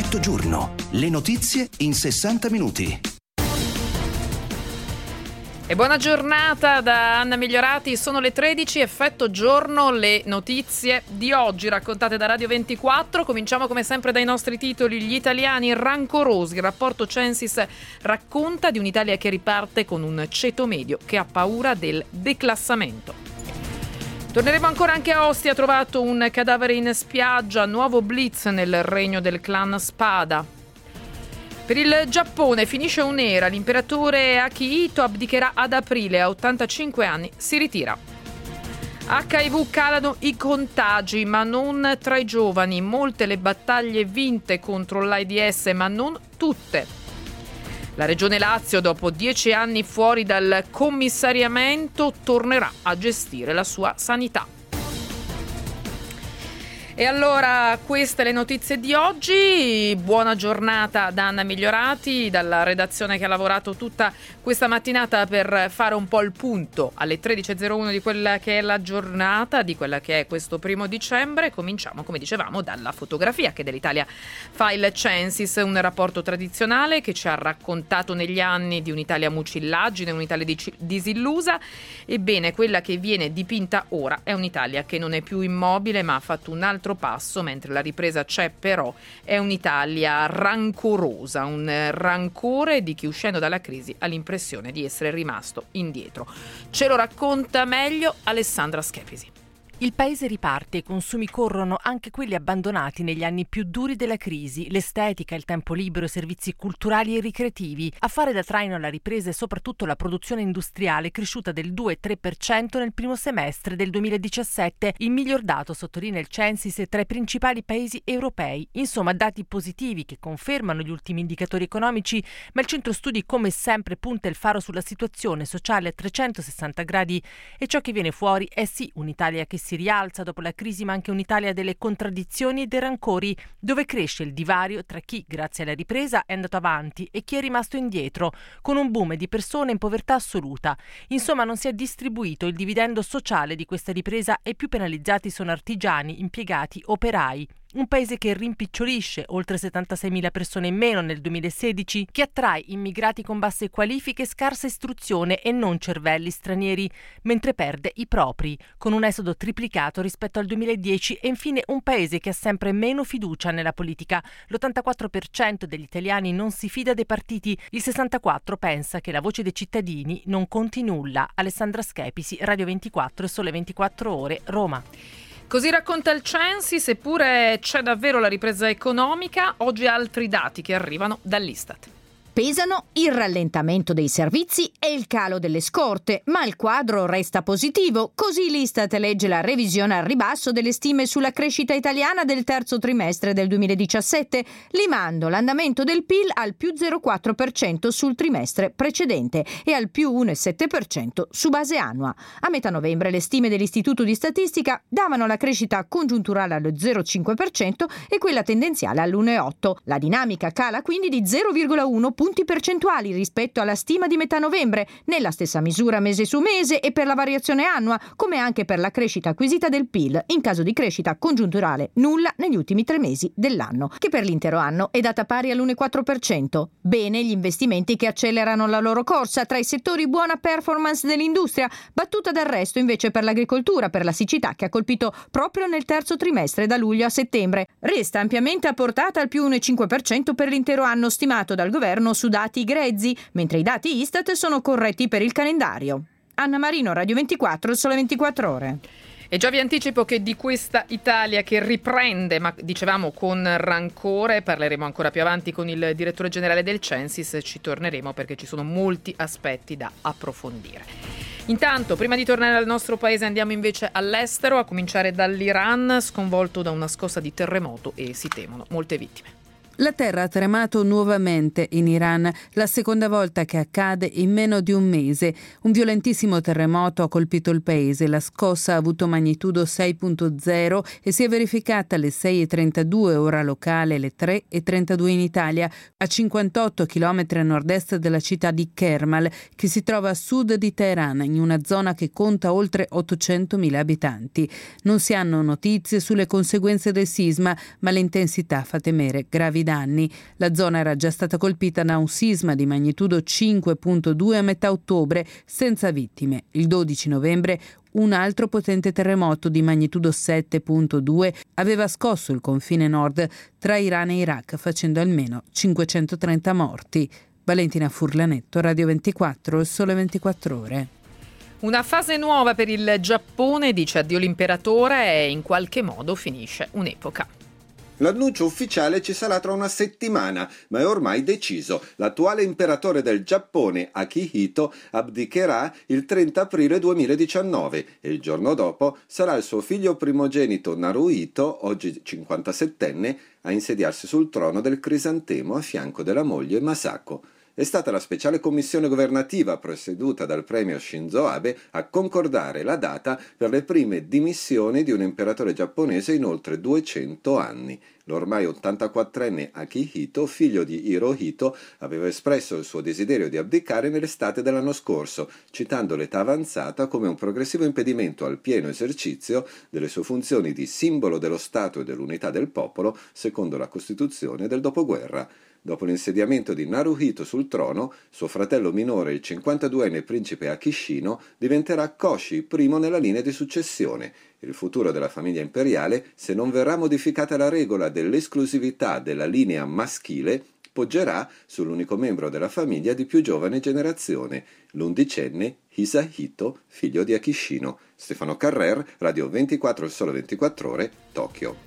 Effetto giorno. Le notizie in 60 minuti. E buona giornata da Anna Migliorati, sono le 13, Effetto giorno, le notizie di oggi raccontate da Radio 24. Cominciamo come sempre dai nostri titoli. Gli italiani rancorosi, il rapporto Censis racconta di un'Italia che riparte con un ceto medio che ha paura del declassamento. Torneremo ancora anche a Ostia, trovato un cadavere in spiaggia, nuovo blitz nel regno del clan Spada. Per il Giappone finisce un'era, l'imperatore Akihito abdicherà ad aprile, a 85 anni si ritira. HIV, calano i contagi, ma non tra i giovani, molte le battaglie vinte contro l'AIDS, ma non tutte. La Regione Lazio, dopo 10 anni fuori dal commissariamento, tornerà a gestire la sua sanità. E allora queste le notizie di oggi. Buona giornata da Anna Migliorati, dalla redazione che ha lavorato tutta questa mattinata per fare un po' il punto alle 13.01 di quella che è la giornata, di quella che è questo 1 dicembre. Cominciamo, come dicevamo, dalla fotografia che dell'Italia fa il Censis, un rapporto tradizionale che ci ha raccontato negli anni di un'Italia mucillagine, un'Italia disillusa. Ebbene, quella che viene dipinta ora è un'Italia che non è più immobile, ma ha fatto un altro passo, mentre la ripresa c'è, però è un'Italia rancorosa, un rancore di chi uscendo dalla crisi ha l'impressione di essere rimasto indietro. Ce lo racconta meglio Alessandra Schepisi. Il paese riparte, i consumi corrono, anche quelli abbandonati negli anni più duri della crisi. L'estetica, il tempo libero, i servizi culturali e ricreativi. A fare da traino alla ripresa è soprattutto la produzione industriale, cresciuta del 2,3% nel primo semestre del 2017. Il miglior dato, sottolinea il Censis, tra i principali paesi europei. Insomma, dati positivi che confermano gli ultimi indicatori economici, ma il centro studi come sempre punta il faro sulla situazione sociale a 360 gradi e ciò che viene fuori è sì un'Italia che si rialza dopo la crisi, ma anche un'Italia delle contraddizioni e dei rancori, dove cresce il divario tra chi, grazie alla ripresa, è andato avanti e chi è rimasto indietro, con un boom di persone in povertà assoluta. Insomma, non si è distribuito il dividendo sociale di questa ripresa e più penalizzati sono artigiani, impiegati, operai. Un paese che rimpicciolisce, oltre 76.000 persone in meno nel 2016, che attrae immigrati con basse qualifiche e scarsa istruzione e non cervelli stranieri, mentre perde i propri, con un esodo triplicato rispetto al 2010 e infine un paese che ha sempre meno fiducia nella politica. L'84% degli italiani non si fida dei partiti, il 64% pensa che la voce dei cittadini non conti nulla. Alessandra Schepisi, Radio 24 e Sole 24 Ore, Roma. Così racconta il Censis, eppure c'è davvero la ripresa economica. Oggi altri dati che arrivano dall'Istat. Pesano il rallentamento dei servizi e il calo delle scorte, ma il quadro resta positivo. Così l'Istat legge la revisione al ribasso delle stime sulla crescita italiana del terzo trimestre del 2017, limando l'andamento del PIL al più 0,4% sul trimestre precedente e al più 1,7% su base annua. A metà novembre le stime dell'Istituto di Statistica davano la crescita congiunturale allo 0,5% e quella tendenziale all'1,8%. La dinamica cala quindi di 0,1 punti percentuali rispetto alla stima di metà novembre, nella stessa misura mese su mese e per la variazione annua, come anche per la crescita acquisita del PIL, in caso di crescita congiunturale nulla negli ultimi 3 mesi dell'anno, che per l'intero anno è data pari all'1,4%. Bene gli investimenti che accelerano la loro corsa tra i settori buona performance dell'industria, battuta d'arresto invece per l'agricoltura, per la siccità che ha colpito proprio nel terzo trimestre da luglio a settembre. Resta ampiamente apportata al più 1,5% per l'intero anno stimato dal governo su dati grezzi, mentre i dati Istat sono corretti per il calendario. Anna Marino, Radio 24, Sole 24 Ore. E già vi anticipo che di questa Italia che riprende, ma dicevamo con rancore, parleremo ancora più avanti con il direttore generale del Censis, ci torneremo perché ci sono molti aspetti da approfondire. Intanto, prima di tornare al nostro paese, andiamo invece all'estero, a cominciare dall'Iran, sconvolto da una scossa di terremoto e si temono molte vittime. La terra ha tremato nuovamente in Iran, la seconda volta che accade in meno di un mese. Un violentissimo terremoto ha colpito il paese. La scossa ha avuto magnitudo 6.0 e si è verificata alle 6.32 ora locale, alle 3.32 in Italia, a 58 km a nord-est della città di Kermal, che si trova a sud di Teheran, in una zona che conta oltre 800.000 abitanti. Non si hanno notizie sulle conseguenze del sisma, ma l'intensità fa temere gravi danni. danni. La zona era già stata colpita da un sisma di magnitudo 5.2 a metà ottobre, senza vittime. Il 12 novembre un altro potente terremoto di magnitudo 7.2 aveva scosso il confine nord tra Iran e Iraq, facendo almeno 530 morti. Valentina Furlanetto, Radio 24, Il Sole 24 Ore. Una fase nuova per il Giappone, dice addio l'imperatore, e in qualche modo finisce un'epoca. L'annuncio ufficiale ci sarà tra una settimana, ma è ormai deciso. L'attuale imperatore del Giappone, Akihito, abdicherà il 30 aprile 2019 e il giorno dopo sarà il suo figlio primogenito Naruhito, oggi 57enne, a insediarsi sul trono del Crisantemo a fianco della moglie Masako. È stata la speciale commissione governativa presieduta dal premier Shinzo Abe a concordare la data per le prime dimissioni di un imperatore giapponese in oltre 200 anni. L'ormai 84enne Akihito, figlio di Hirohito, aveva espresso il suo desiderio di abdicare nell'estate dell'anno scorso, citando l'età avanzata come un progressivo impedimento al pieno esercizio delle sue funzioni di simbolo dello Stato e dell'unità del popolo, secondo la Costituzione del dopoguerra. Dopo l'insediamento di Naruhito sul trono, suo fratello minore, il 52enne principe Akishino, diventerà Koshi, primo nella linea di successione. Il futuro della famiglia imperiale, se non verrà modificata la regola dell'esclusività della linea maschile, poggerà sull'unico membro della famiglia di più giovane generazione, l'11enne Hisahito, figlio di Akishino. Stefano Carrer, Radio 24, Il Sole 24 Ore, Tokyo.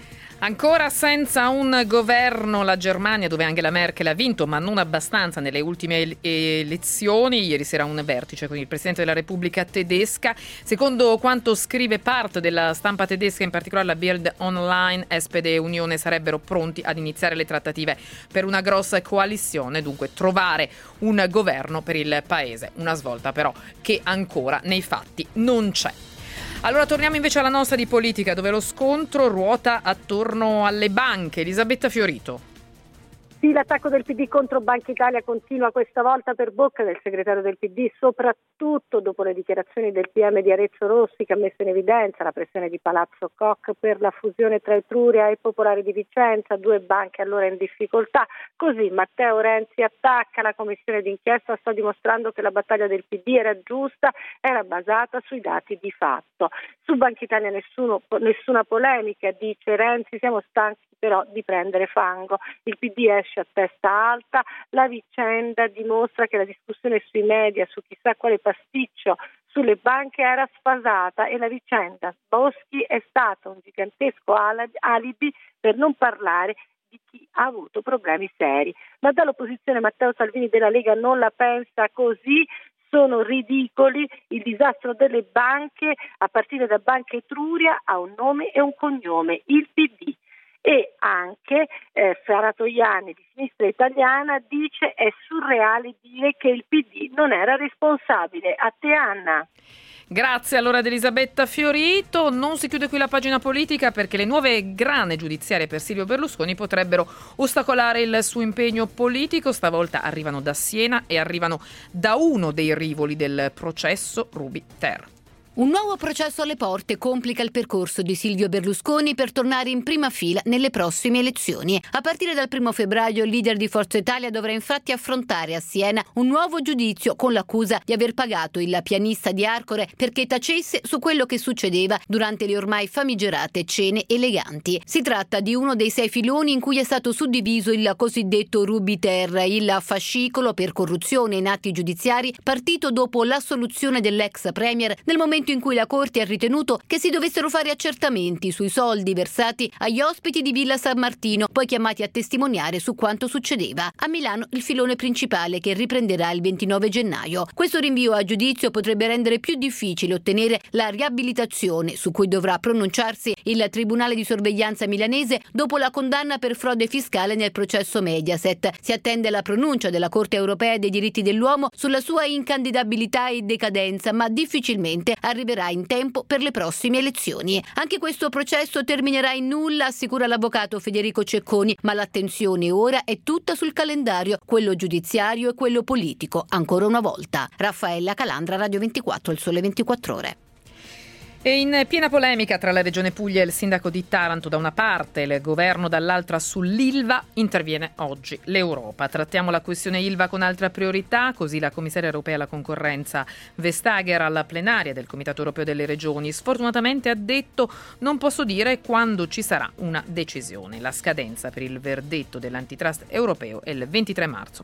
Ancora senza un governo la Germania, dove Angela Merkel ha vinto, ma non abbastanza nelle ultime elezioni. Ieri sera un vertice con il Presidente della Repubblica tedesca. Secondo quanto scrive parte della stampa tedesca, in particolare la Bild Online, SPD e Unione sarebbero pronti ad iniziare le trattative per una grossa coalizione, dunque trovare un governo per il paese. Una svolta però che ancora nei fatti non c'è. Allora torniamo invece alla nostra di politica, dove lo scontro ruota attorno alle banche. Elisabetta Fiorito. Sì, l'attacco del PD contro Banca Italia continua questa volta per bocca del segretario del PD, soprattutto dopo le dichiarazioni del PM di Arezzo Rossi, che ha messo in evidenza la pressione di Palazzo Koch per la fusione tra Etruria e Popolare di Vicenza, due banche allora in difficoltà. Così Matteo Renzi attacca la commissione d'inchiesta, sta dimostrando che la battaglia del PD era giusta, era basata sui dati di fatto. Su Banca Italia nessuna polemica, dice Renzi, siamo stanchi però di prendere fango. Il PD esce a testa alta, la vicenda dimostra che la discussione sui media su chissà quale pasticcio sulle banche era sfasata e la vicenda Boschi è stato un gigantesco alibi, per non parlare di chi ha avuto problemi seri. Ma dall'opposizione Matteo Salvini della Lega non la pensa così. Sono ridicoli, il disastro delle banche, a partire da Banca Etruria, ha un nome e un cognome, il PD. E anche Ferratoiani di Sinistra Italiana dice è surreale dire che il PD non era responsabile. A te, Anna. Grazie allora ad Elisabetta Fiorito. Non si chiude qui la pagina politica, perché le nuove grane giudiziarie per Silvio Berlusconi potrebbero ostacolare il suo impegno politico. Stavolta arrivano da Siena e arrivano da uno dei rivoli del processo, Ruby Ter. Un nuovo processo alle porte complica il percorso di Silvio Berlusconi per tornare in prima fila nelle prossime elezioni. A partire dal 1 febbraio il leader di Forza Italia dovrà infatti affrontare a Siena un nuovo giudizio con l'accusa di aver pagato il pianista di Arcore perché tacesse su quello che succedeva durante le ormai famigerate cene eleganti. Si tratta di uno dei 6 filoni in cui è stato suddiviso il cosiddetto Ruby Ter, il fascicolo per corruzione in atti giudiziari partito dopo l'assoluzione dell'ex premier nel momento in cui la Corte ha ritenuto che si dovessero fare accertamenti sui soldi versati agli ospiti di Villa San Martino, poi chiamati a testimoniare su quanto succedeva. A Milano il filone principale, che riprenderà il 29 gennaio. Questo rinvio a giudizio potrebbe rendere più difficile ottenere la riabilitazione su cui dovrà pronunciarsi il Tribunale di sorveglianza milanese dopo la condanna per frode fiscale nel processo Mediaset. Si attende la pronuncia della Corte europea dei diritti dell'uomo sulla sua incandidabilità e decadenza, ma difficilmente arriverà in tempo per le prossime elezioni. Anche questo processo terminerà in nulla, assicura l'avvocato Federico Cecconi, ma l'attenzione ora è tutta sul calendario, quello giudiziario e quello politico, ancora una volta. Raffaella Calandra, Radio 24, Il Sole 24 Ore. E in piena polemica tra la Regione Puglia e il sindaco di Taranto da una parte e il governo dall'altra sull'Ilva, interviene oggi l'Europa. Trattiamo la questione Ilva con altra priorità, così la commissaria europea alla concorrenza Vestager alla plenaria del Comitato europeo delle regioni. Sfortunatamente ha detto: non posso dire quando ci sarà una decisione. La scadenza per il verdetto dell'antitrust europeo è il 23 marzo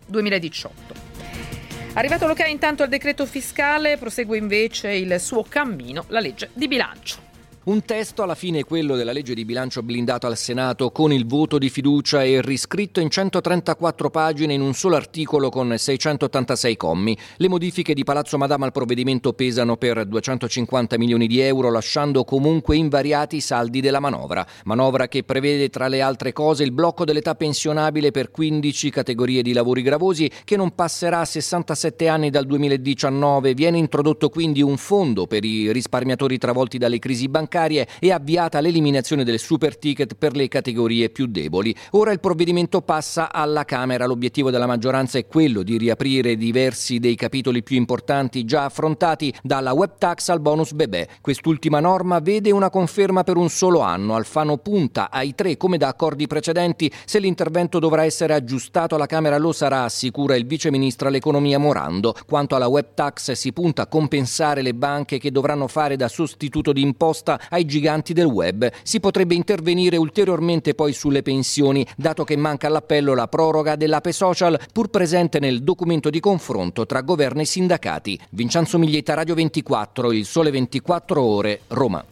2018. Arrivato l'ok intanto al decreto fiscale, prosegue invece il suo cammino la legge di bilancio. Un testo alla fine quello della legge di bilancio blindato al Senato con il voto di fiducia e riscritto in 134 pagine in un solo articolo con 686 commi. Le modifiche di Palazzo Madama al provvedimento pesano per 250 milioni di euro, lasciando comunque invariati i saldi della manovra. Manovra che prevede tra le altre cose il blocco dell'età pensionabile per 15 categorie di lavori gravosi che non passerà a 67 anni dal 2019. Viene introdotto quindi un fondo per i risparmiatori travolti dalle crisi bancarie e avviata l'eliminazione del super ticket per le categorie più deboli. Ora il provvedimento passa alla Camera. L'obiettivo della maggioranza è quello di riaprire diversi dei capitoli più importanti già affrontati, dalla web tax al bonus bebè. Quest'ultima norma vede una conferma per un solo anno. Alfano punta ai 3 come da accordi precedenti. Se l'intervento dovrà essere aggiustato alla Camera lo sarà, assicura il viceministro all'economia Morando. Quanto alla web tax si punta a compensare le banche che dovranno fare da sostituto di imposta ai giganti del web. Si potrebbe intervenire ulteriormente poi sulle pensioni, dato che manca all'appello la proroga dell'Ape Social, pur presente nel documento di confronto tra governo e sindacati. Vincenzo Miglietta, Radio 24, Il Sole 24 Ore, Roma.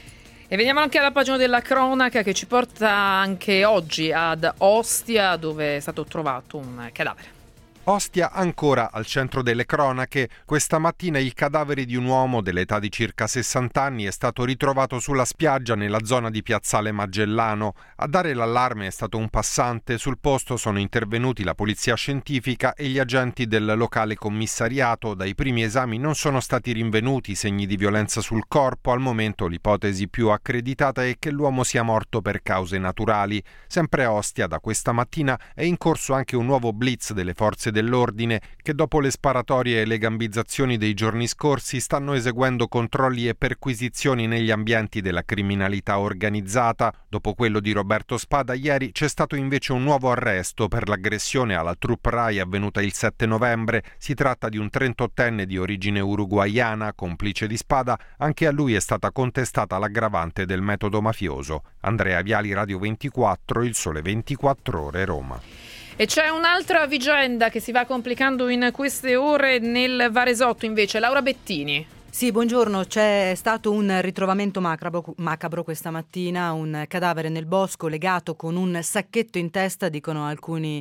E veniamo anche alla pagina della cronaca che ci porta anche oggi ad Ostia, dove è stato trovato un cadavere. Ostia ancora al centro delle cronache. Questa mattina il cadavere di un uomo dell'età di circa 60 anni è stato ritrovato sulla spiaggia nella zona di Piazzale Magellano. A dare l'allarme è stato un passante. Sul posto sono intervenuti la polizia scientifica e gli agenti del locale commissariato. Dai primi esami non sono stati rinvenuti segni di violenza sul corpo. Al momento l'ipotesi più accreditata è che l'uomo sia morto per cause naturali. Sempre a Ostia da questa mattina è in corso anche un nuovo blitz delle forze dell'ordine che dopo le sparatorie e le gambizzazioni dei giorni scorsi stanno eseguendo controlli e perquisizioni negli ambienti della criminalità organizzata. Dopo quello di Roberto Spada, ieri c'è stato invece un nuovo arresto per l'aggressione alla troupe Rai avvenuta il 7 novembre. Si tratta di un 38enne di origine uruguaiana, complice di Spada. Anche a lui è stata contestata l'aggravante del metodo mafioso. Andrea Viali, Radio 24, Il Sole 24 Ore, Roma. E c'è un'altra vicenda che si va complicando in queste ore nel Varesotto invece. Laura Bettini. Sì, buongiorno. C'è stato un ritrovamento macabro questa mattina, un cadavere nel bosco legato con un sacchetto in testa, dicono alcuni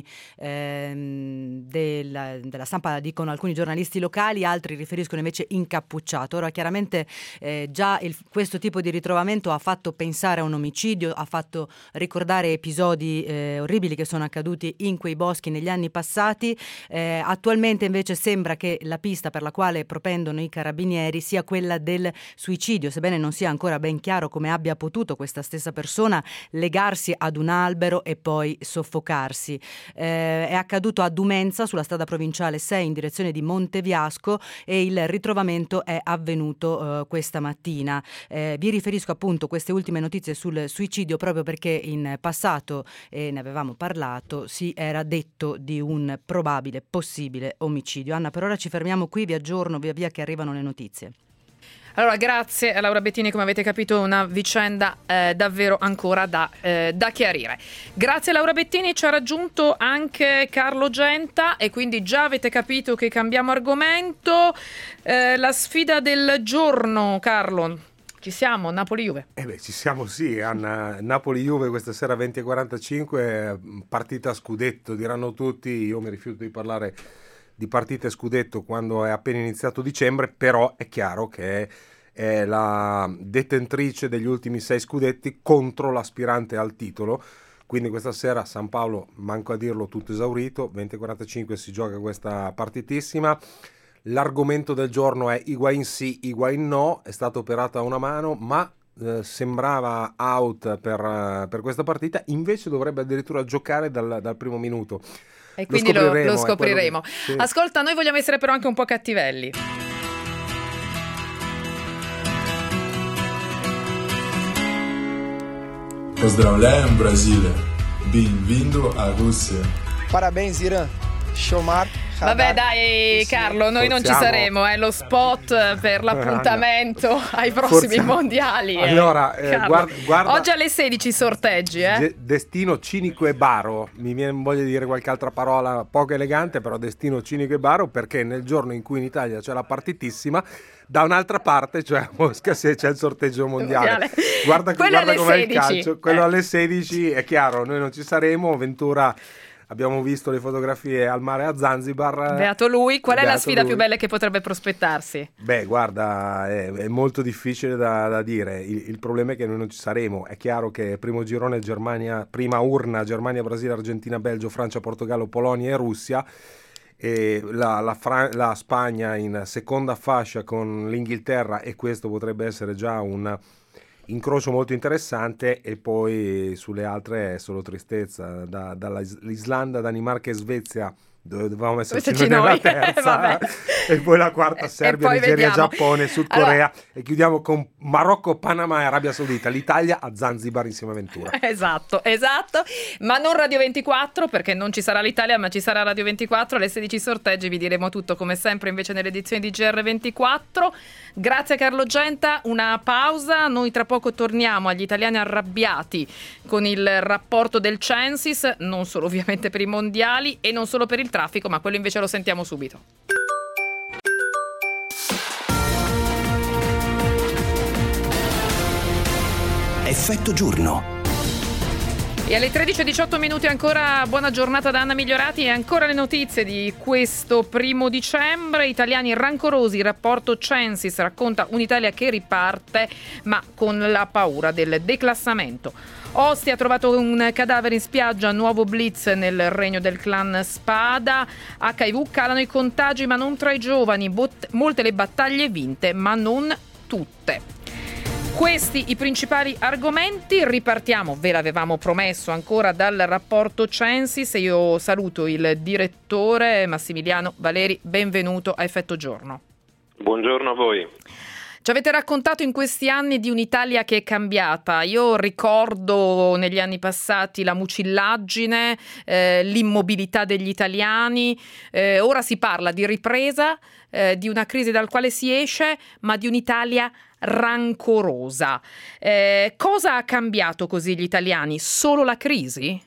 della stampa, dicono alcuni giornalisti locali, altri riferiscono invece incappucciato. Ora chiaramente già questo tipo di ritrovamento ha fatto pensare a un omicidio, ha fatto ricordare episodi orribili che sono accaduti in quei boschi negli anni passati. Attualmente invece sembra che la pista per la quale propendono i carabinieri sia quella del suicidio, sebbene non sia ancora ben chiaro come abbia potuto questa stessa persona legarsi ad un albero e poi soffocarsi. È accaduto a Dumenza, sulla strada provinciale 6 in direzione di Monteviasco, e il ritrovamento è avvenuto questa mattina. Vi riferisco appunto queste ultime notizie sul suicidio proprio perché in passato, ne avevamo parlato, si era detto di un probabile, possibile omicidio. Anna, per ora ci fermiamo qui, vi aggiorno via via che arrivano le notizie. Allora, grazie a Laura Bettini, come avete capito una vicenda davvero ancora da chiarire. Grazie a Laura Bettini, ci ha raggiunto anche Carlo Genta e quindi già avete capito che cambiamo argomento. La sfida del giorno, Carlo. Ci siamo, Napoli-Juve. Ci siamo, sì, Anna. Napoli-Juve questa sera 20:45, partita a scudetto, diranno tutti. Io mi rifiuto di parlare di partite scudetto quando è appena iniziato dicembre, però è chiaro che è la detentrice degli ultimi 6 scudetti contro l'aspirante al titolo. Quindi questa sera San Paolo, manco a dirlo, tutto esaurito, 20:45 si gioca questa partitissima. L'argomento del giorno è Higuaín sì, Higuaín no, è stata operata una mano, ma sembrava out per questa partita, invece dovrebbe addirittura giocare dal primo minuto. E quindi lo scopriremo. Sì. Ascolta, noi vogliamo essere però anche un po' cattivelli. Pozdravляем, Brasília. Bem-vindo à Rússia. Parabéns, Irã. Shomar. Vabbè dai Carlo, noi non ci saremo, lo spot per l'appuntamento ai prossimi mondiali. Allora, guarda, oggi alle 16 sorteggi. Destino cinico e baro, mi viene voglia di dire qualche altra parola poco elegante, però destino cinico e baro, perché nel giorno in cui in Italia c'è la partitissima, da un'altra parte, cioè a Mosca, se c'è il sorteggio mondiale. Guarda com'è il calcio, quello alle 16 è chiaro, noi non ci saremo. Ventura, abbiamo visto le fotografie al mare a Zanzibar. Beato lui. Qual è la sfida più bella che potrebbe prospettarsi? Beh, guarda, è molto difficile da dire. Il problema è che noi non ci saremo. È chiaro che primo girone Germania, prima urna Germania, Brasile, Argentina, Belgio, Francia, Portogallo, Polonia e Russia. E la Spagna in seconda fascia con l'Inghilterra, e questo potrebbe essere già un incrocio molto interessante. E poi sulle altre è solo tristezza, dall'Islanda, Danimarca e Svezia, dove dovevamo esserci nella terza, e poi la quarta Serbia, Nigeria, Giappone, Sud Corea, e chiudiamo con Marocco, Panama e Arabia Saudita, l'Italia a Zanzibar insieme a Ventura. Esatto, ma non Radio 24, perché non ci sarà l'Italia ma ci sarà Radio 24. Alle 16 sorteggi vi diremo tutto come sempre invece nelle edizioni di GR24. Grazie a Carlo Genta, una pausa, noi tra poco torniamo agli italiani arrabbiati con il rapporto del Censis, non solo ovviamente per i mondiali e non solo per il traffico, ma quello invece lo sentiamo subito. Effetto giorno. E alle 13:18 minuti ancora buona giornata da Anna Migliorati e ancora le notizie di questo 1 dicembre. Italiani rancorosi, il rapporto Censis racconta un'Italia che riparte ma con la paura del declassamento. Ostia ha trovato un cadavere in spiaggia, nuovo blitz nel regno del clan Spada. HIV, calano i contagi ma non tra i giovani, molte le battaglie vinte ma non tutte. Questi i principali argomenti. Ripartiamo, ve l'avevamo promesso, ancora dal rapporto Censis. Io saluto il direttore Massimiliano Valeri, benvenuto a Effetto Giorno. Buongiorno a voi. Ci avete raccontato in questi anni di un'Italia che è cambiata. Io ricordo negli anni passati la mucillaggine, l'immobilità degli italiani. Ora si parla di ripresa, di una crisi dal quale si esce, ma di un'Italia rancorosa. Cosa ha cambiato così gli italiani? Solo la crisi?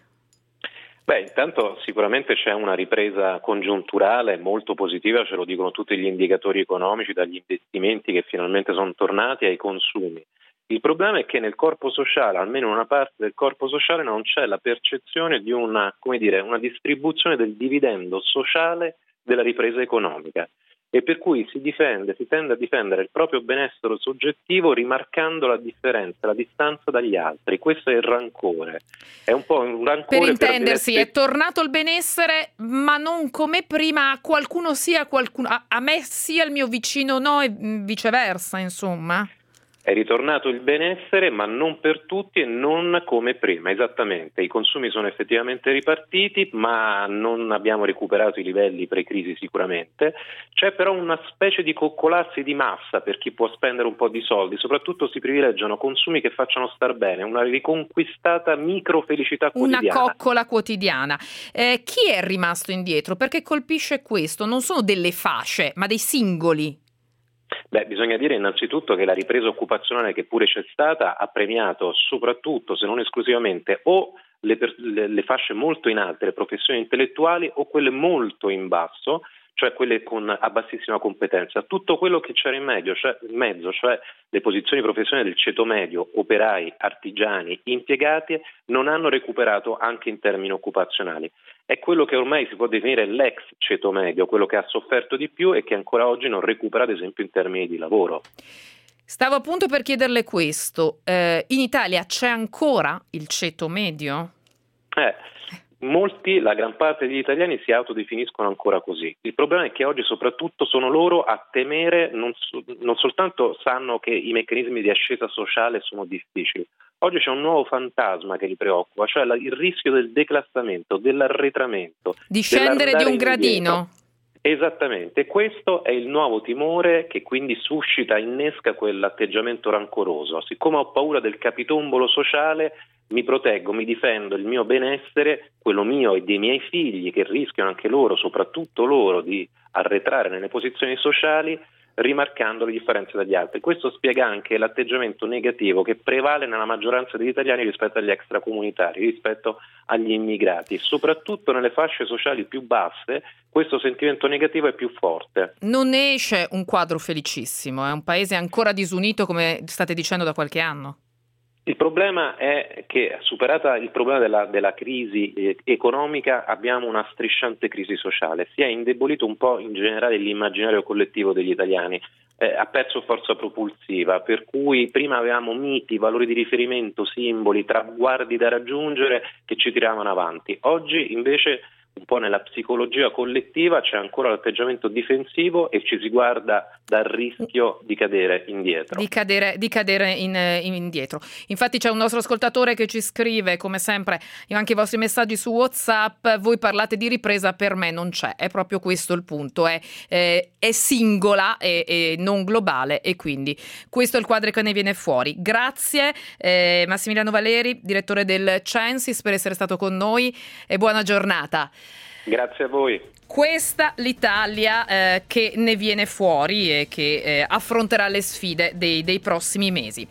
Beh, intanto sicuramente c'è una ripresa congiunturale molto positiva, ce lo dicono tutti gli indicatori economici, dagli investimenti che finalmente sono tornati ai consumi. Il problema è che nel corpo sociale, almeno in una parte del corpo sociale, non c'è la percezione di una distribuzione del dividendo sociale della ripresa economica. E per cui si tende a difendere il proprio benessere soggettivo rimarcando la differenza, la distanza dagli altri. Questo è il rancore. È un po' un rancore. Per intendersi, è tornato il benessere, ma non come prima, a qualcuno sì, a me sì, al mio vicino no, e viceversa, insomma. È ritornato il benessere, ma non per tutti e non come prima, esattamente. I consumi sono effettivamente ripartiti, ma non abbiamo recuperato i livelli pre-crisi sicuramente. C'è però una specie di coccolarsi di massa per chi può spendere un po' di soldi, soprattutto si privilegiano consumi che facciano star bene, una riconquistata microfelicità quotidiana. Una coccola quotidiana. Chi è rimasto indietro? Perché colpisce questo? Non sono delle fasce, ma dei singoli. Beh, bisogna dire innanzitutto che la ripresa occupazionale che pure c'è stata ha premiato soprattutto, se non esclusivamente, o le fasce molto in alte, le professioni intellettuali, o quelle molto in basso, cioè quelle a bassissima competenza. Tutto quello che c'era in mezzo, cioè le posizioni professionali del ceto medio, operai, artigiani, impiegati, non hanno recuperato anche in termini occupazionali. È quello che ormai si può definire l'ex ceto medio, quello che ha sofferto di più e che ancora oggi non recupera, ad esempio, in termini di lavoro. Stavo appunto per chiederle questo. In Italia c'è ancora il ceto medio? La gran parte degli italiani si autodefiniscono ancora così. Il problema è che oggi soprattutto sono loro a temere, non soltanto sanno che i meccanismi di ascesa sociale sono difficili. Oggi c'è un nuovo fantasma che li preoccupa, cioè il rischio del declassamento, dell'arretramento. Di scendere di un gradino. Esattamente, questo è il nuovo timore che quindi innesca quell'atteggiamento rancoroso. Siccome ho paura del capitombolo sociale, mi proteggo, mi difendo il mio benessere, quello mio e dei miei figli, che rischiano anche loro, soprattutto loro, di arretrare nelle posizioni sociali, rimarcando le differenze dagli altri. Questo spiega anche l'atteggiamento negativo che prevale nella maggioranza degli italiani rispetto agli extracomunitari, rispetto agli immigrati. Soprattutto nelle fasce sociali più basse questo sentimento negativo è più forte. Non ne esce un quadro felicissimo, è un paese ancora disunito, come state dicendo da qualche anno. Il problema è che, superata il problema della crisi economica, abbiamo una strisciante crisi sociale. Si è indebolito un po' in generale l'immaginario collettivo degli italiani, ha perso forza propulsiva, per cui prima avevamo miti, valori di riferimento, simboli, traguardi da raggiungere che ci tiravano avanti. Oggi invece un po' nella psicologia collettiva c'è ancora l'atteggiamento difensivo e ci si guarda dal rischio di cadere indietro. Di cadere indietro. Infatti c'è un nostro ascoltatore che ci scrive, come sempre, anche i vostri messaggi su WhatsApp, voi parlate di ripresa, per me non c'è. È proprio questo il punto, è singola e non globale, e quindi questo è il quadro che ne viene fuori. Grazie Massimiliano Valeri, direttore del Censis, per essere stato con noi e buona giornata. Grazie a voi. Questa l'Italia che ne viene fuori e che affronterà le sfide dei prossimi mesi.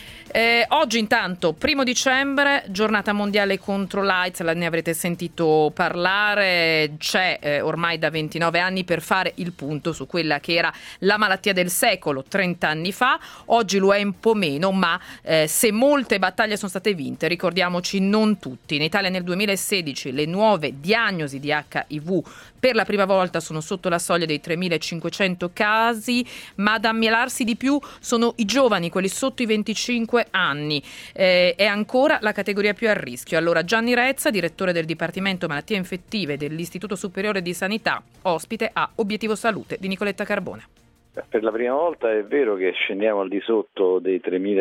Oggi intanto, 1 dicembre, giornata mondiale contro l'AIDS, ne avrete sentito parlare, c'è ormai da 29 anni per fare il punto su quella che era la malattia del secolo 30 anni fa. Oggi lo è un po' meno, ma se molte battaglie sono state vinte, ricordiamoci non tutti. In Italia nel 2016 le nuove diagnosi di HIV per la prima volta sono sotto la soglia dei 3.500 casi, ma ad ammalarsi di più sono i giovani, quelli sotto i 25 anni. È ancora la categoria più a rischio. Allora Gianni Rezza, direttore del Dipartimento Malattie Infettive dell'Istituto Superiore di Sanità, ospite a Obiettivo Salute di Nicoletta Carbone. Per la prima volta è vero che scendiamo al di sotto dei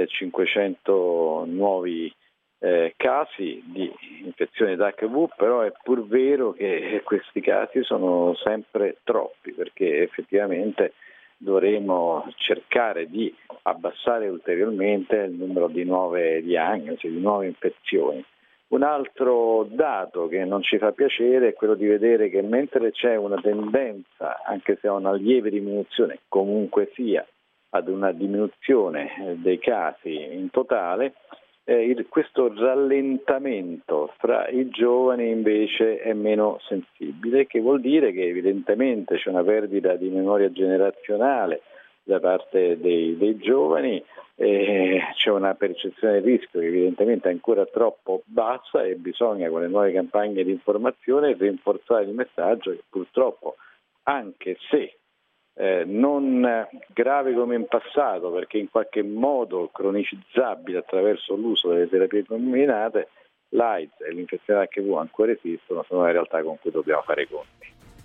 3.500 nuovi casi di infezione da HIV, però è pur vero che questi casi sono sempre troppi, perché effettivamente dovremo cercare di abbassare ulteriormente il numero di nuove diagnosi, di nuove infezioni. Un altro dato che non ci fa piacere è quello di vedere che mentre c'è una tendenza, anche se a una lieve diminuzione, comunque sia ad una diminuzione dei casi in totale, questo rallentamento fra i giovani invece è meno sensibile, che vuol dire che evidentemente c'è una perdita di memoria generazionale da parte dei giovani, c'è una percezione del rischio che evidentemente è ancora troppo bassa e bisogna, con le nuove campagne di informazione, rinforzare il messaggio che purtroppo, anche se non grave come in passato, perché in qualche modo cronicizzabile attraverso l'uso delle terapie combinate, l'AIDS e l'infezione HIV ancora esistono, sono una realtà con cui dobbiamo fare i conti.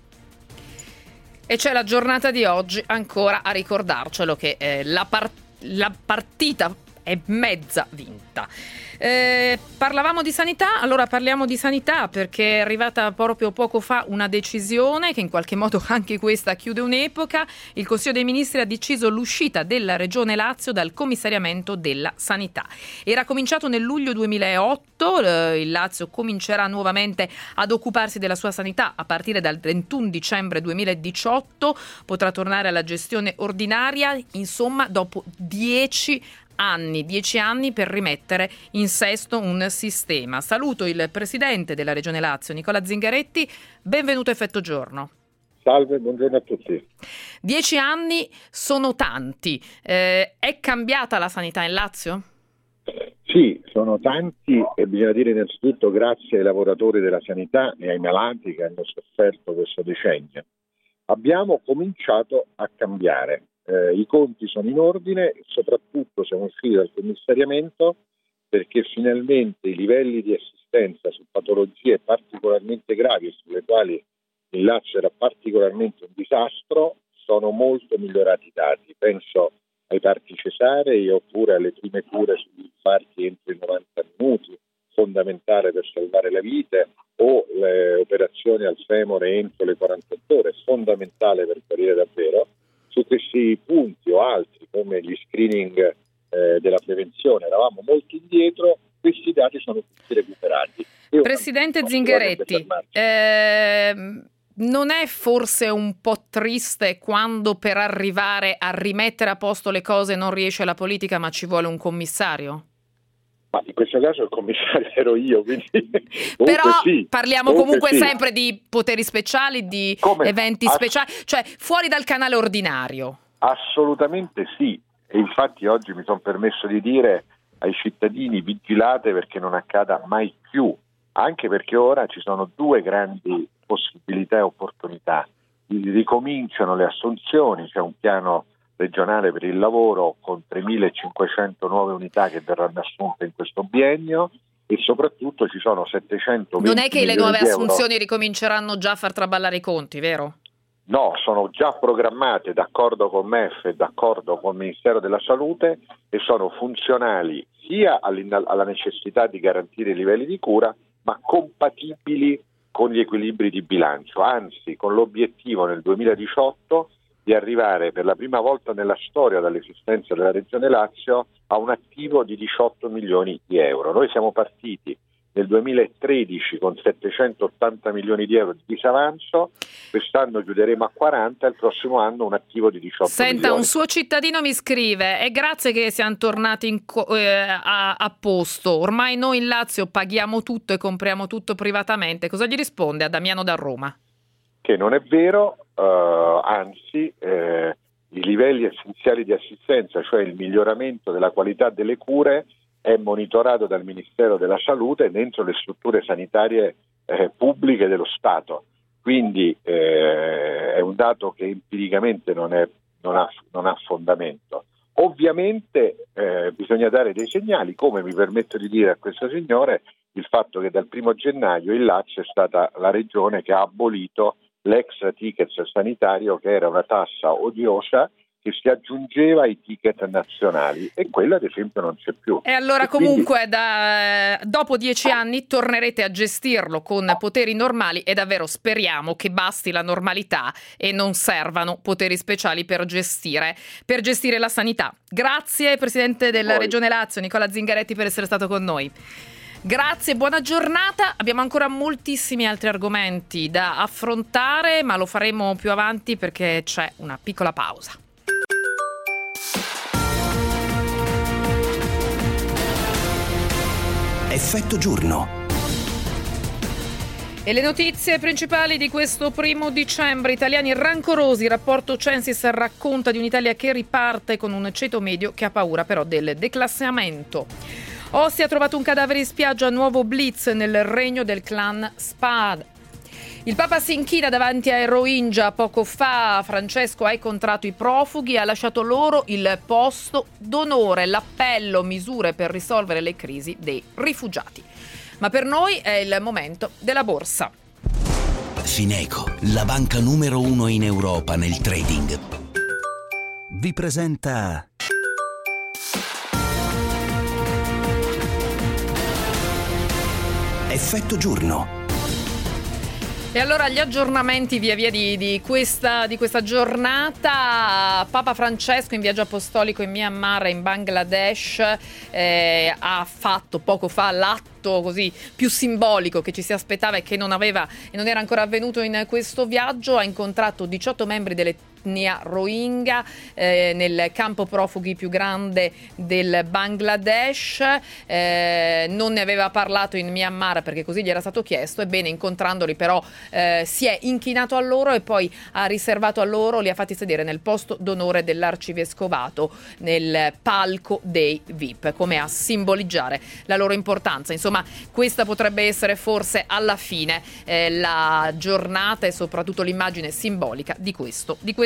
E c'è la giornata di oggi ancora a ricordarcelo che la partita è mezza vinta. Parlavamo di sanità, allora parliamo di sanità, perché è arrivata proprio poco fa una decisione che in qualche modo anche questa chiude un'epoca. Il Consiglio dei Ministri ha deciso l'uscita della Regione Lazio dal commissariamento della sanità. Era cominciato nel luglio 2008, il Lazio comincerà nuovamente ad occuparsi della sua sanità a partire dal 31 dicembre 2018, potrà tornare alla gestione ordinaria, insomma dopo 10 anni per rimettere in sesto un sistema. Saluto il presidente della Regione Lazio, Nicola Zingaretti, benvenuto a Effetto Giorno. Salve, buongiorno a tutti. 10 anni sono tanti, è cambiata la sanità in Lazio? Sì, sono tanti e bisogna dire innanzitutto grazie ai lavoratori della sanità e ai malati che hanno sofferto questo decennio. Abbiamo cominciato a cambiare. I conti sono in ordine, soprattutto siamo usciti dal commissariamento perché finalmente i livelli di assistenza su patologie particolarmente gravi e sulle quali il Lazio era particolarmente un disastro sono molto migliorati i dati. Penso ai parti cesarei oppure alle prime cure sugli infarti entro i 90 minuti, fondamentale per salvare la vita, o le operazioni al femore entro le 48 ore, è fondamentale per guarire davvero. Su questi punti o altri come gli screening della prevenzione eravamo molto indietro, questi dati sono tutti recuperati. Presidente Zingaretti, non è forse un po' triste quando per arrivare a rimettere a posto le cose non riesce la politica ma ci vuole un commissario? Ma in questo caso il commissario ero io, quindi però sì, parliamo comunque sì. sempre di poteri speciali, di eventi speciali, cioè fuori dal canale ordinario. Assolutamente sì, e infatti oggi mi sono permesso di dire ai cittadini: vigilate perché non accada mai più, anche perché ora ci sono due grandi possibilità e opportunità. Ricominciano le assunzioni, c'è un piano regionale per il lavoro con 3.500 nuove unità che verranno assunte in questo biennio, e soprattutto ci sono 720 Non è che le nuove milioni di euro. assunzioni ricominceranno già a far traballare i conti, vero? No, sono già programmate d'accordo con MEF e d'accordo con il Ministero della Salute, e sono funzionali sia alla necessità di garantire i livelli di cura, ma compatibili con gli equilibri di bilancio, anzi con l'obiettivo nel 2018 di arrivare per la prima volta nella storia dall'esistenza della Regione Lazio a un attivo di 18 milioni di euro. Noi siamo partiti nel 2013 con 780 milioni di euro di disavanzo, quest'anno chiuderemo a 40, il prossimo anno un attivo di 18 milioni. Senta, un suo cittadino mi scrive: è grazie che siamo tornati a posto, ormai noi in Lazio paghiamo tutto e compriamo tutto privatamente. Cosa gli risponde a Damiano da Roma? Che non è vero, anzi i livelli essenziali di assistenza, cioè il miglioramento della qualità delle cure, è monitorato dal Ministero della Salute dentro le strutture sanitarie pubbliche dello Stato. Quindi è un dato che empiricamente non ha fondamento. Ovviamente bisogna dare dei segnali, come mi permetto di dire a questo signore il fatto che dal 1 gennaio il Lazio è stata la regione che ha abolito l'extra ticket sanitario, che era una tassa odiosa che si aggiungeva ai ticket nazionali, e quello ad esempio non c'è più. E allora comunque dopo 10 anni tornerete a gestirlo con poteri normali, e davvero speriamo che basti la normalità e non servano poteri speciali per gestire la sanità. Grazie Presidente della Regione Lazio Nicola Zingaretti per essere stato con noi. Grazie, buona giornata. Abbiamo ancora moltissimi altri argomenti da affrontare, ma lo faremo più avanti perché c'è una piccola pausa. Effetto giorno. E le notizie principali di questo 1 dicembre: italiani rancorosi, il rapporto Censis racconta di un'Italia che riparte con un ceto medio che ha paura però del declassamento. Ostia ha trovato un cadavere in spiaggia, nuovo blitz nel regno del clan Spad. Il Papa si inchina davanti ai Rohingya poco fa. Francesco ha incontrato i profughi e ha lasciato loro il posto d'onore. L'appello: misure per risolvere le crisi dei rifugiati. Ma per noi è il momento della borsa. Fineco, la banca numero 1 in Europa nel trading, vi presenta Effetto giorno. E allora gli aggiornamenti via via di questa giornata. Papa Francesco in viaggio apostolico in Myanmar e in Bangladesh ha fatto poco fa l'atto così più simbolico che ci si aspettava e che non era ancora avvenuto in questo viaggio. Ha incontrato 18 membri dell'etnia Rohingya nel campo profughi più grande del Bangladesh. Non ne aveva parlato in Myanmar perché così gli era stato chiesto. Ebbene, incontrandoli però si è inchinato a loro e poi ha riservato a loro, li ha fatti sedere nel posto d'onore dell'arcivescovato, nel palco dei VIP, come a simboleggiare la loro importanza. Insomma, questa potrebbe essere forse alla fine la giornata e soprattutto l'immagine simbolica di questo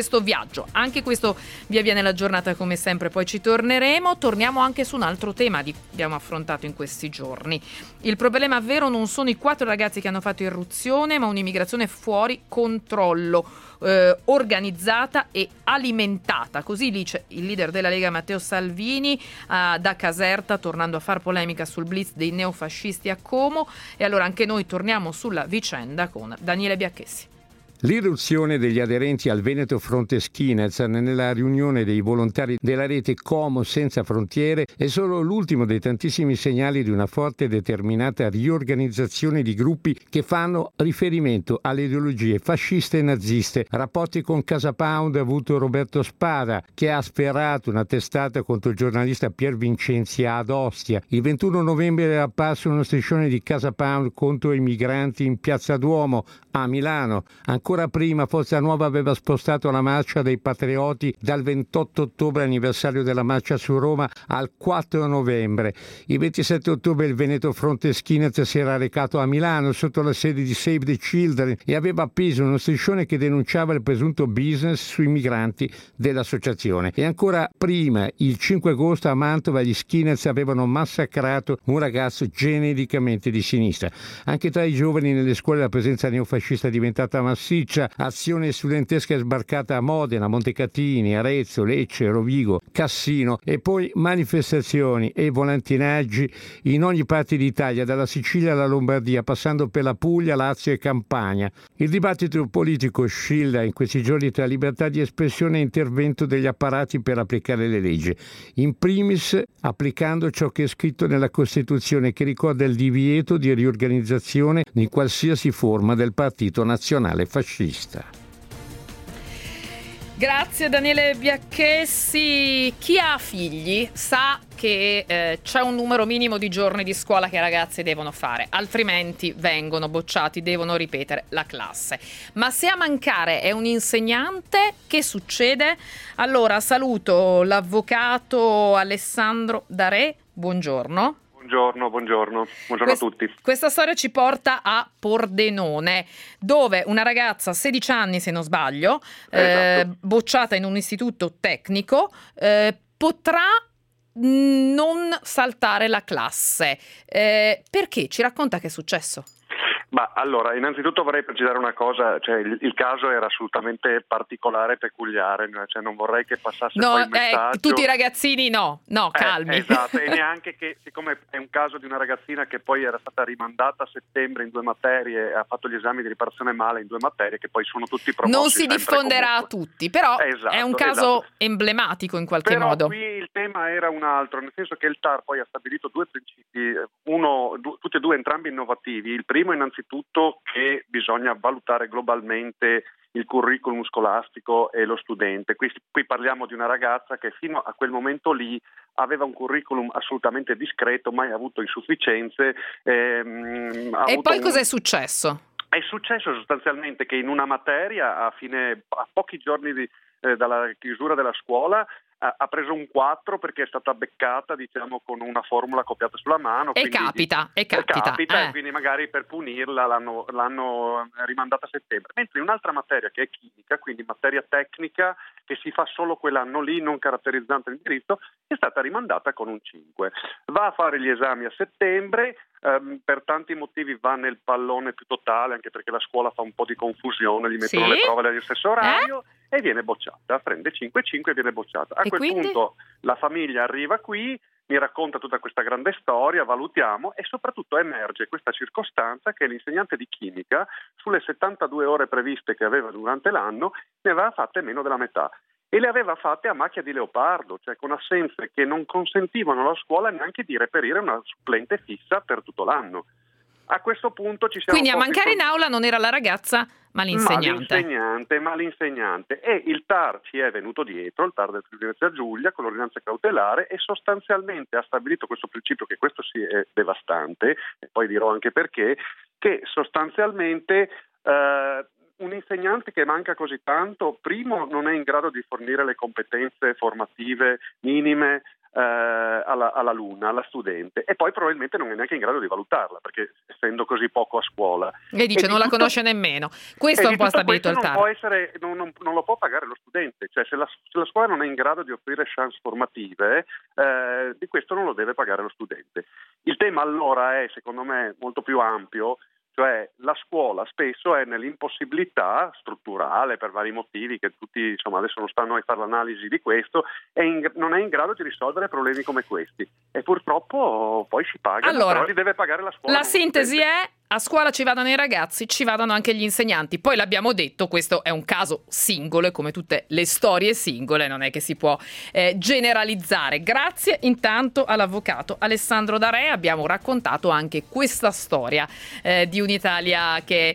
questo viaggio. Anche questo via via nella giornata, come sempre, poi ci torneremo. Torniamo anche su un altro tema che abbiamo affrontato in questi giorni. Il problema vero non sono i 4 ragazzi che hanno fatto irruzione, ma un'immigrazione fuori controllo, organizzata e alimentata. Così dice il leader della Lega Matteo Salvini da Caserta, tornando a far polemica sul blitz dei neofascisti a Como. E allora anche noi torniamo sulla vicenda con Daniele Biacchessi. L'irruzione degli aderenti al Veneto Fronte Skinheads nella riunione dei volontari della rete Como Senza Frontiere è solo l'ultimo dei tantissimi segnali di una forte e determinata riorganizzazione di gruppi che fanno riferimento alle ideologie fasciste e naziste. Rapporti con Casa Pound ha avuto Roberto Spada, che ha sferato una testata contro il giornalista Pier Vincenzi ad Ostia. Il 21 novembre era apparso uno striscione di Casa Pound contro i migranti in Piazza Duomo a Milano. Ancora prima Forza Nuova aveva spostato la marcia dei patrioti dal 28 ottobre, anniversario della marcia su Roma, al 4 novembre. Il 27 ottobre il Veneto Fronte Skinheads si era recato a Milano sotto la sede di Save the Children e aveva appeso uno striscione che denunciava il presunto business sui migranti dell'associazione. E ancora prima, il 5 agosto a Mantova, gli skinheads avevano massacrato un ragazzo genericamente di sinistra. Anche tra i giovani nelle scuole la presenza neofascista è diventata massiccia. Azione studentesca è sbarcata a Modena, Montecatini, Arezzo, Lecce, Rovigo, Cassino e poi manifestazioni e volantinaggi in ogni parte d'Italia, dalla Sicilia alla Lombardia, passando per la Puglia, Lazio e Campania. Il dibattito politico oscilla in questi giorni tra libertà di espressione e intervento degli apparati per applicare le leggi. In primis applicando ciò che è scritto nella Costituzione, che ricorda il divieto di riorganizzazione di qualsiasi forma del Partito Nazionale Fascista. Grazie Daniele Biacchessi. Chi ha figli sa che c'è un numero minimo di giorni di scuola che i ragazzi devono fare, altrimenti vengono bocciati, devono ripetere la classe. Ma se a mancare è un insegnante, che succede? Allora saluto l'avvocato Alessandro Darè, buongiorno. Buongiorno a tutti. Questa storia ci porta a Pordenone, dove una ragazza, 16 anni se non sbaglio, esatto, bocciata in un istituto tecnico, potrà non saltare la classe. Perché? Ci racconta che è successo? Ma allora, innanzitutto vorrei precisare una cosa, cioè il caso era assolutamente particolare e peculiare, cioè non vorrei che passasse poi il messaggio. Tutti i ragazzini no, calmi. Esatto, e neanche che, siccome è un caso di una ragazzina che poi era stata rimandata a settembre in 2 materie, ha fatto gli esami di riparazione male in 2 materie, che poi sono tutti promossi. Non si diffonderà a tutti, però è un caso emblematico in qualche modo. Qui il tema era un altro, nel senso che il TAR poi ha stabilito 2 principi, tutti e 2 entrambi innovativi. Il primo innanzitutto che bisogna valutare globalmente il curriculum scolastico e lo studente. Qui parliamo di una ragazza che fino a quel momento lì aveva un curriculum assolutamente discreto, mai avuto insufficienze. E poi cos'è successo? È successo sostanzialmente che in una materia, a pochi giorni dalla chiusura della scuola, ha preso un 4 perché è stata beccata, diciamo, con una formula copiata sulla mano. E capita. E quindi magari per punirla l'hanno rimandata a settembre. Mentre in un'altra materia che è chimica, quindi materia tecnica che si fa solo quell'anno lì, non caratterizzante l'indirizzo, è stata rimandata con un 5. Va a fare gli esami a settembre, per tanti motivi va nel pallone più totale, anche perché la scuola fa un po' di confusione, gli mettono le prove allo stesso orario e viene bocciata, prende 5,5 e viene bocciata. A quel punto la famiglia arriva qui, mi racconta tutta questa grande storia, valutiamo e soprattutto emerge questa circostanza che l'insegnante di chimica sulle 72 ore previste che aveva durante l'anno ne aveva fatte meno della metà. E le aveva fatte a macchia di leopardo, cioè con assenze che non consentivano alla scuola neanche di reperire una supplente fissa per tutto l'anno. A questo punto ci siamo... Quindi a mancare in aula non era la ragazza, ma l'insegnante. Ma l'insegnante. E il TAR ci è venuto dietro, il TAR del Friuli Venezia Giulia, con l'ordinanza cautelare, e sostanzialmente ha stabilito questo principio, che questo sì è devastante, e poi dirò anche perché, che sostanzialmente un insegnante che manca così tanto, primo, non è in grado di fornire le competenze formative minime all'alunna, alla studente, e poi probabilmente non è neanche in grado di valutarla, perché essendo così poco a scuola. E dice non la conosce nemmeno. Questo è un po' stabilito il TAR. Non lo può pagare lo studente, cioè se la scuola non è in grado di offrire chance formative, di questo non lo deve pagare lo studente. Il tema allora è, secondo me, molto più ampio, cioè la scuola spesso è nell'impossibilità strutturale, per vari motivi che tutti, insomma, adesso non stanno a fare l'analisi di questo, non è in grado di risolvere problemi come questi, e purtroppo poi si pagano, però li deve pagare la scuola. La sintesi è: a scuola ci vadano i ragazzi, ci vadano anche gli insegnanti. Poi l'abbiamo detto, questo è un caso singolo e come tutte le storie singole non è che si può generalizzare. Grazie intanto all'avvocato Alessandro D'Area, abbiamo raccontato anche questa storia di un'Italia che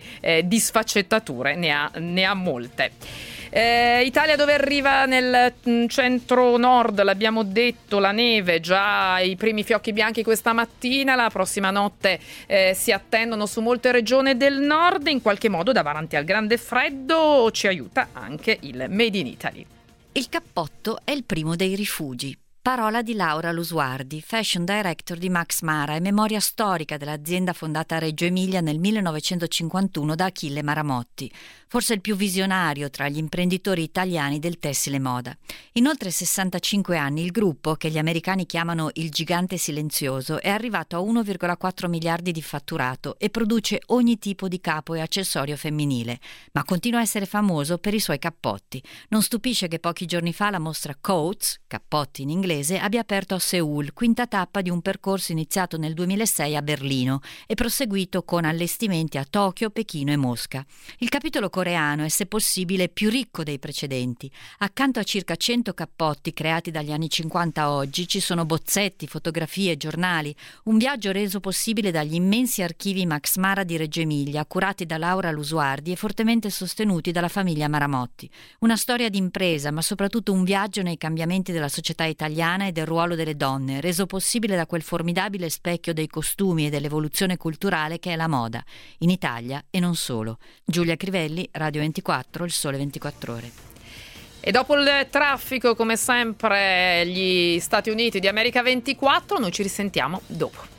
di sfaccettature ne ha molte. Italia dove arriva nel centro-nord, l'abbiamo detto, la neve, già i primi fiocchi bianchi questa mattina, la prossima notte si attendono su molte regioni del nord, in qualche modo davanti al grande freddo ci aiuta anche il Made in Italy. Il cappotto è il primo dei rifugi. Parola di Laura Lusuardi, fashion director di Max Mara e memoria storica dell'azienda fondata a Reggio Emilia nel 1951 da Achille Maramotti, forse il più visionario tra gli imprenditori italiani del tessile moda. In oltre 65 anni il gruppo, che gli americani chiamano il gigante silenzioso, è arrivato a 1,4 miliardi di fatturato e produce ogni tipo di capo e accessorio femminile, ma continua a essere famoso per i suoi cappotti. Non stupisce che pochi giorni fa la mostra Coats, cappotti in inglese, abbia aperto a Seul, quinta tappa di un percorso iniziato nel 2006 a Berlino e proseguito con allestimenti a Tokyo, Pechino e Mosca. Il capitolo coreano è, se possibile, più ricco dei precedenti. Accanto a circa 100 cappotti creati dagli anni 50 a oggi ci sono bozzetti, fotografie, giornali, un viaggio reso possibile dagli immensi archivi Max Mara di Reggio Emilia, curati da Laura Lusuardi e fortemente sostenuti dalla famiglia Maramotti. Una storia di impresa, ma soprattutto un viaggio nei cambiamenti della società italiana e del ruolo delle donne, reso possibile da quel formidabile specchio dei costumi e dell'evoluzione culturale che è la moda, in Italia e non solo. Giulia Crivelli, Radio 24, Il Sole 24 Ore. E dopo il traffico, come sempre, gli Stati Uniti di America 24, noi ci risentiamo dopo.